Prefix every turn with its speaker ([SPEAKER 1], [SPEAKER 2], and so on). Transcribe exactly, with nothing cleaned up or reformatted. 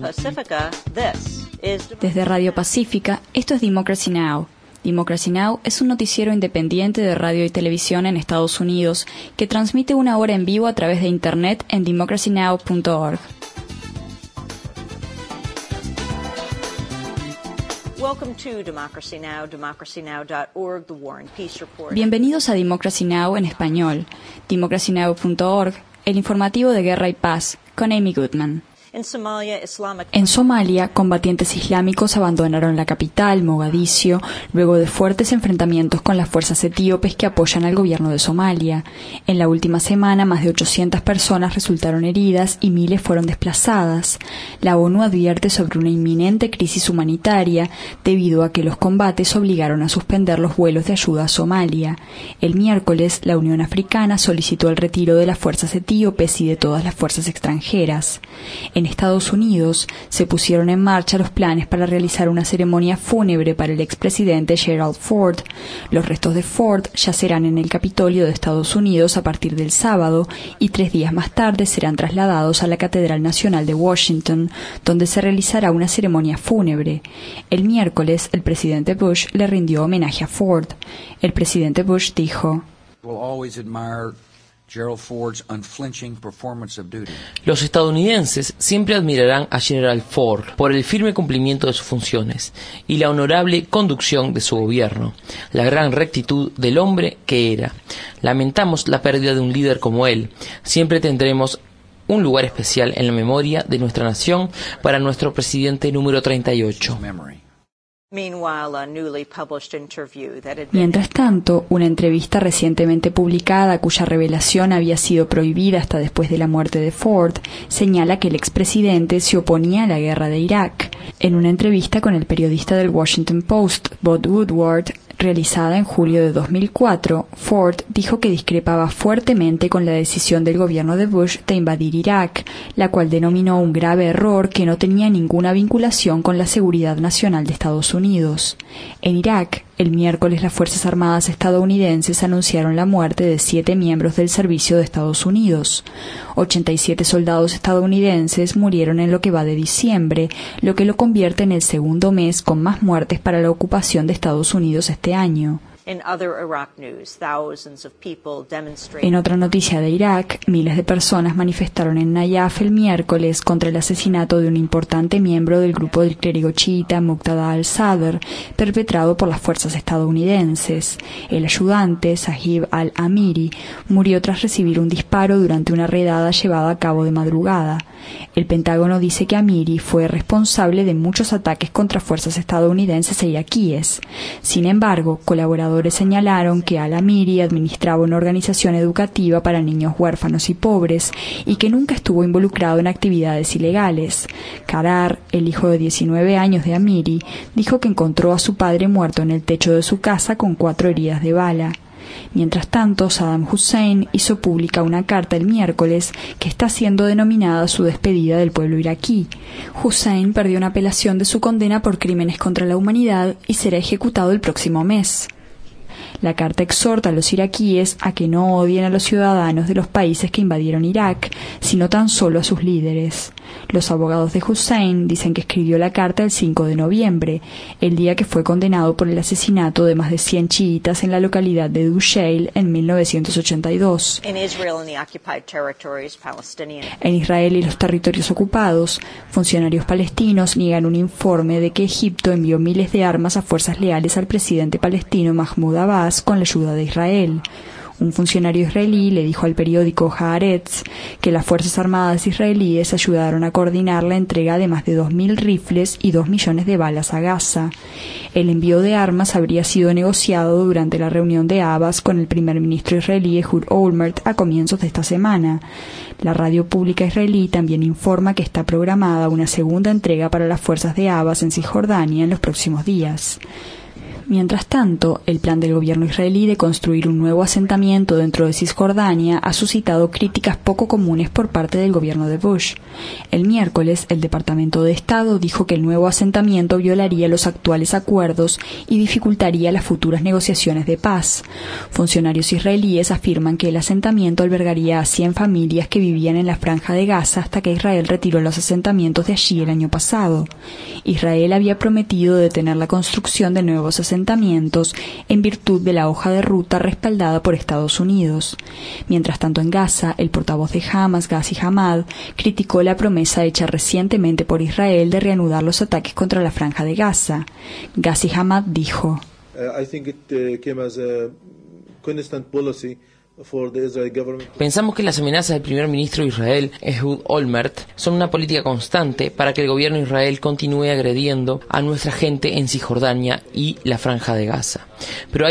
[SPEAKER 1] Pacifica, this is...
[SPEAKER 2] Desde Radio Pacífica, esto es Democracy Now! Democracy Now! Es un noticiero independiente de radio y televisión en Estados Unidos que transmite una hora en vivo a través de Internet en democracy now punto org.
[SPEAKER 1] Welcome to Democracy Now!, democracy now dot org, the War and Peace Report.
[SPEAKER 2] Bienvenidos a Democracy Now! En español, democracy now punto org, el informativo de Guerra y Paz, con Amy Goodman.
[SPEAKER 1] In Somalia, Islamic...
[SPEAKER 2] En Somalia, combatientes islámicos abandonaron la capital, Mogadiscio, luego de fuertes enfrentamientos con las fuerzas etíopes que apoyan al gobierno de Somalia. En la última semana, más de ochocientas personas resultaron heridas y miles fueron desplazadas. La ONU advierte sobre una inminente crisis humanitaria debido a que los combates obligaron a suspender los vuelos de ayuda a Somalia. El miércoles, la Unión Africana solicitó el retiro de las fuerzas etíopes y de todas las fuerzas extranjeras. En Estados Unidos se pusieron en marcha los planes para realizar una ceremonia fúnebre para el expresidente Gerald Ford. Los restos de Ford yacerán en el Capitolio de Estados Unidos a partir del sábado y tres días más tarde serán trasladados a la Catedral Nacional de Washington, donde se realizará una ceremonia fúnebre. El miércoles, el presidente Bush le rindió homenaje a Ford. El presidente Bush dijo:
[SPEAKER 3] Gerald Ford's unflinching performance of duty.
[SPEAKER 4] Los estadounidenses siempre admirarán a Gerald Ford por el firme cumplimiento de sus funciones y la honorable conducción de su gobierno, la gran rectitud del hombre que era. Lamentamos la pérdida de un líder como él. Siempre tendremos un lugar especial en la memoria de nuestra nación para nuestro presidente número treinta y ocho.
[SPEAKER 2] Mientras tanto, una entrevista recientemente publicada, cuya revelación había sido prohibida hasta después de la muerte de Ford, señala que el expresidente se oponía a la guerra de Irak. En una entrevista con el periodista del Washington Post, Bob Woodward, realizada en julio de dos mil cuatro, Ford dijo que discrepaba fuertemente con la decisión del gobierno de Bush de invadir Irak, la cual denominó un grave error que no tenía ninguna vinculación con la seguridad nacional de Estados Unidos. En Irak, el miércoles las Fuerzas Armadas estadounidenses anunciaron la muerte de siete miembros del servicio de Estados Unidos. ochenta y siete soldados estadounidenses murieron en lo que va de diciembre, lo que lo convierte en el segundo mes con más muertes para la ocupación de Estados Unidos este año. En otra noticia de Irak, miles de personas manifestaron en Nayaf el miércoles contra el asesinato de un importante miembro del grupo del clérigo chiita Muqtada al-Sadr, perpetrado por las fuerzas estadounidenses. El ayudante, Sahib al-Amiri, murió tras recibir un disparo durante una redada llevada a cabo de madrugada. El Pentágono dice que Amiri fue responsable de muchos ataques contra fuerzas estadounidenses e iraquíes. Sin embargo, colaboradores señalaron que al-Amiri administraba una organización educativa para niños huérfanos y pobres y que nunca estuvo involucrado en actividades ilegales. Karar, el hijo de diecinueve años de Amiri, dijo que encontró a su padre muerto en el techo de su casa con cuatro heridas de bala. Mientras tanto, Saddam Hussein hizo pública una carta el miércoles que está siendo denominada su despedida del pueblo iraquí. Hussein perdió una apelación de su condena por crímenes contra la humanidad y será ejecutado el próximo mes. La carta exhorta a los iraquíes a que no odien a los ciudadanos de los países que invadieron Irak, sino tan solo a sus líderes. Los abogados de Hussein dicen que escribió la carta el cinco de noviembre, el día que fue condenado por el asesinato de más de cien chiitas en la localidad de Dusheil en mil novecientos ochenta y dos. En Israel y los territorios ocupados, funcionarios palestinos niegan un informe de que Egipto envió miles de armas a fuerzas leales al presidente palestino Mahmoud Abbas con la ayuda de Israel. Un funcionario israelí le dijo al periódico Haaretz que las Fuerzas Armadas israelíes ayudaron a coordinar la entrega de más de dos mil rifles y dos millones de balas a Gaza. El envío de armas habría sido negociado durante la reunión de Abbas con el primer ministro israelí Ehud Olmert a comienzos de esta semana. La radio pública israelí también informa que está programada una segunda entrega para las fuerzas de Abbas en Cisjordania en los próximos días. Mientras tanto, el plan del gobierno israelí de construir un nuevo asentamiento dentro de Cisjordania ha suscitado críticas poco comunes por parte del gobierno de Bush. El miércoles, el Departamento de Estado dijo que el nuevo asentamiento violaría los actuales acuerdos y dificultaría las futuras negociaciones de paz. Funcionarios israelíes afirman que el asentamiento albergaría a cien familias que vivían en la Franja de Gaza hasta que Israel retiró los asentamientos de allí el año pasado. Israel había prometido detener la construcción de nuevos asentamientos en virtud de la hoja de ruta respaldada por Estados Unidos. Mientras tanto, en Gaza, el portavoz de Hamas, Ghazi Hamad, criticó la promesa hecha recientemente por Israel de reanudar los ataques contra la Franja de Gaza. Ghazi Hamad dijo:
[SPEAKER 5] uh, I think it, uh, came as a constant policy.
[SPEAKER 4] Pensamos que las amenazas del primer ministro de Israel, Ehud Olmert, son una política constante para que el gobierno de Israel continúe agrediendo a nuestra gente en Cisjordania y la Franja de Gaza. Pero hay